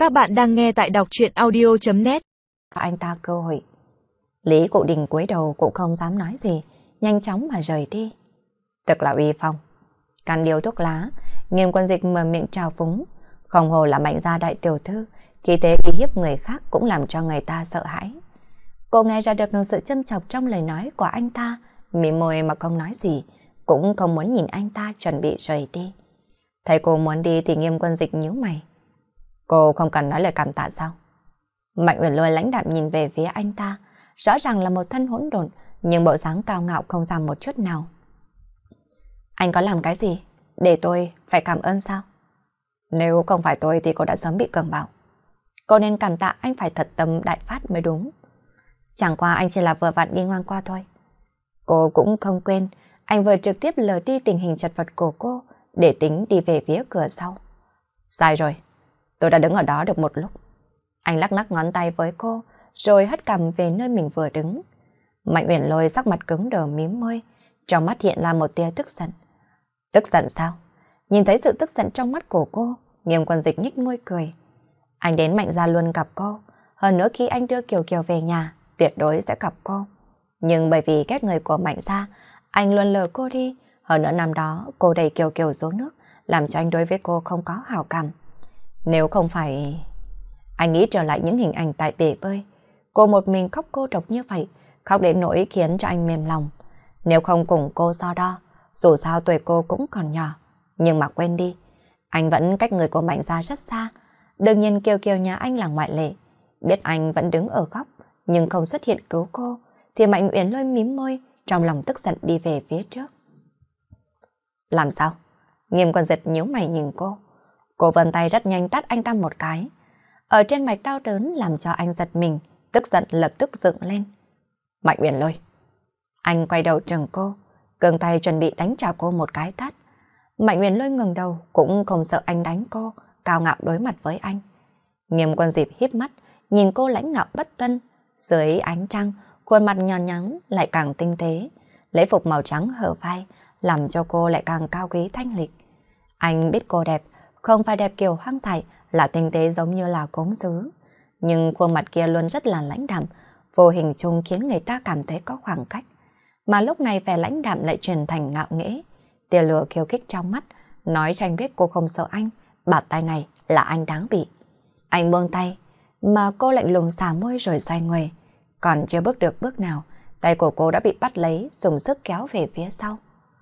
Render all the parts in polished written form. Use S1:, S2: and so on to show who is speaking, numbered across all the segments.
S1: Các bạn đang nghe tại đọc truyện audio.net.
S2: Anh ta cơ hội. Lý Cụ Đình cúi đầu cũng không dám nói gì, nhanh chóng mà rời đi. Thật là uy phong. Cắn điếu thuốc lá, Nghiêm Quân Dịch mở miệng trào phúng. Không hồ là Mạnh gia đại tiểu thư, khi thế uy hiếp người khác cũng làm cho người ta sợ hãi. Cô nghe ra được sự châm chọc trong lời nói của anh ta, mỉm môi mà không nói gì, cũng không muốn nhìn anh ta chuẩn bị rời đi. Thấy cô muốn đi thì Nghiêm Quân Dịch nhíu mày. Cô không cần nói lời cảm tạ sao? Mạnh Uyển Lôi lãnh đạm nhìn về phía anh ta, rõ ràng là một thân hỗn độn, nhưng bộ dáng cao ngạo không giảm một chút nào. Anh có làm cái gì để tôi phải cảm ơn sao? Nếu không phải tôi thì cô đã sớm bị cường bạo. Cô nên cảm tạ anh phải thật tâm đại phát mới đúng. Chẳng qua anh chỉ là vừa vặn đi ngang qua thôi. Cô cũng không quên, anh vừa trực tiếp lờ đi tình hình chật vật của cô để tính đi về phía cửa sau. Sai rồi, tôi đã đứng ở đó được một lúc. Anh lắc lắc ngón tay với cô, rồi hất cằm về nơi mình vừa đứng. Mạnh Uyển Lôi sắc mặt cứng đờ mím môi, trong mắt hiện ra một tia tức giận. Tức giận sao? Nhìn thấy sự tức giận trong mắt của cô, Nghiêm Quân Dịch nhếch môi cười. Anh đến Mạnh gia luôn gặp cô, hơn nữa khi anh đưa Kiều Kiều về nhà, tuyệt đối sẽ gặp cô. Nhưng bởi vì ghét người của Mạnh gia, anh luôn lờ cô đi. Hơn nữa năm đó, cô đẩy Kiều Kiều xuống nước, làm cho anh đối với cô không có hảo cảm. Nếu không phải... Anh nghĩ trở lại những hình ảnh tại bể bơi. Cô một mình khóc cô độc như vậy, khóc đến nỗi khiến cho anh mềm lòng. Nếu không cùng cô so đo, dù sao tuổi cô cũng còn nhỏ. Nhưng mà quên đi, anh vẫn cách người của Mạnh gia rất xa. Đương nhiên Kiều Kiều nhà anh là ngoại lệ. Biết anh vẫn đứng ở góc, nhưng không xuất hiện cứu cô, thì Mạnh Uyển Lôi mím môi, trong lòng tức giận đi về phía trước. Làm sao? Nghiêm Quân Dịch nhíu mày nhìn cô. Cô vươn tay rất nhanh tát anh ta một cái. Ở trên mạch đau đớn làm cho anh giật mình, tức giận lập tức dựng lên. Mạnh Uyển Lôi. Anh quay đầu trừng cô, cường tay chuẩn bị đánh trả cô một cái tát. Mạnh Uyển Lôi ngừng đầu, cũng không sợ anh đánh cô, cao ngạo đối mặt với anh. Nghiêm Quân Dịch híp mắt, nhìn cô lãnh ngạo bất tuân. Dưới ánh trăng, khuôn mặt nhọn nhắn lại càng tinh tế. Lễ phục màu trắng hở vai, làm cho cô lại càng cao quý thanh lịch. Anh biết cô đẹp, không phải đẹp kiểu hoang dại, là tinh tế giống như là cốm sứ. Nhưng khuôn mặt kia luôn rất là lãnh đạm, vô hình chung khiến người ta cảm thấy có khoảng cách. Mà lúc này vẻ lãnh đạm lại chuyển thành ngạo nghễ. Tia lửa khiêu khích trong mắt, nói cho anh biết cô không sợ anh, bạt tay này là anh đáng bị. Anh buông tay, mà cô lạnh lùng xả môi rồi xoay người. Còn chưa bước được bước nào, tay của cô đã bị bắt lấy, dùng sức kéo về phía sau.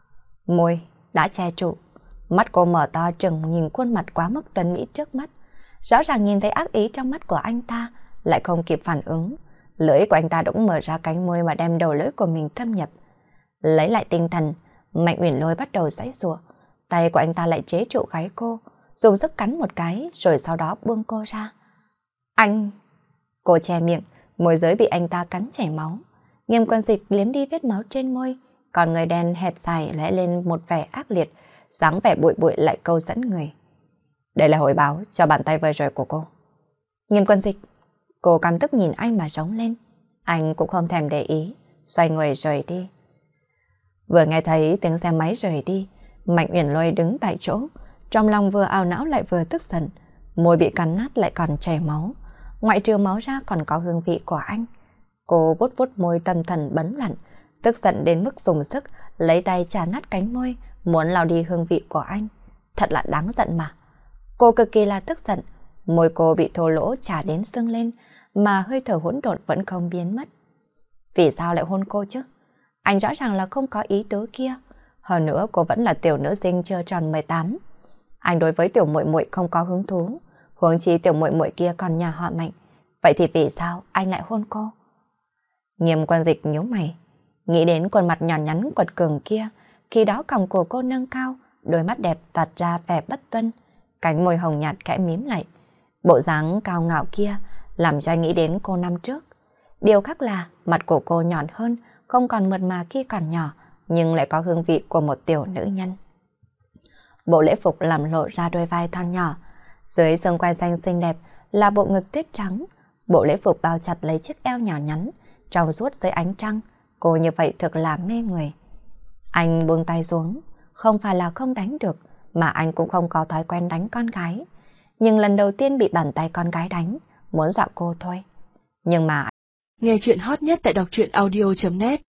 S2: Môi đã che trụ, mắt cô mở to trừng nhìn khuôn mặt quá mức tuấn mỹ trước mắt. Rõ ràng nhìn thấy ác ý trong mắt của anh ta, lại không kịp phản ứng. Lưỡi của anh ta cũng mở ra cánh môi mà đem đầu lưỡi của mình thâm nhập. Lấy lại tinh thần, Mạnh Uyển Lôi bắt đầu giãy giụa. Tay của anh ta lại chế trụ gáy cô, dùng sức cắn một cái rồi sau đó buông cô ra. Anh... Cô che miệng, môi dưới bị anh ta cắn chảy máu. Nghiêm Quân Dịch liếm đi vết máu trên môi, còn người đen hẹp dài lẽ lên một vẻ ác liệt, dáng vẻ bụi bụi lại câu dẫn người. Đây là hồi báo cho bàn tay vừa rồi của cô. Nghiêm Quân Dịch, cô căm tức nhìn anh mà rống lên. Anh cũng không thèm để ý, xoay người rời đi. Vừa nghe thấy tiếng xe máy rời đi, Mạnh Uyển Lôi đứng tại chỗ, trong lòng vừa ảo não lại vừa tức giận. Môi bị cắn nát lại còn chảy máu, ngoại trừ máu ra còn có hương vị của anh. Cô vuốt vuốt môi tâm thần bấn loạn, tức giận đến mức dùng sức lấy tay chà nát cánh môi, muốn lau đi hương vị của anh. Thật là đáng giận mà. Cô cực kỳ là tức giận, môi cô bị thô lỗ chà đến sưng lên, mà hơi thở hỗn độn vẫn không biến mất. Vì sao lại hôn cô chứ? Anh rõ ràng là không có ý tứ kia. Hơn nữa cô vẫn là tiểu nữ sinh chưa tròn 18. Anh đối với tiểu muội muội không có hứng thú, huống chi tiểu muội muội kia còn nhà họ Mạnh. Vậy thì vì sao anh lại hôn cô? Nghiêm Quân Dịch nhíu mày, nghĩ đến khuôn mặt nhỏ nhắn quật cường kia, khi đó còng cổ cô nâng cao, đôi mắt đẹp toát ra vẻ bất tuân, cánh môi hồng nhạt khẽ mím lại. Bộ dáng cao ngạo kia làm cho anh nghĩ đến cô năm trước. Điều khác là mặt của cô nhọn hơn, không còn mượt mà khi còn nhỏ, nhưng lại có hương vị của một tiểu nữ nhân. Bộ lễ phục làm lộ ra đôi vai thon nhỏ, dưới xương quai xanh xinh đẹp là bộ ngực tuyết trắng. Bộ lễ phục bao chặt lấy chiếc eo nhỏ nhắn, trong suốt dưới ánh trăng, cô như vậy thực là mê người. Anh buông tay xuống, không phải là không đánh được, mà anh cũng không có thói quen đánh con gái. nhưng lần đầu tiên bị bàn tay con gái đánh, muốn dọa cô thôi. Nhưng mà
S1: nghe chuyện hot nhất tại đọc truyện audio.net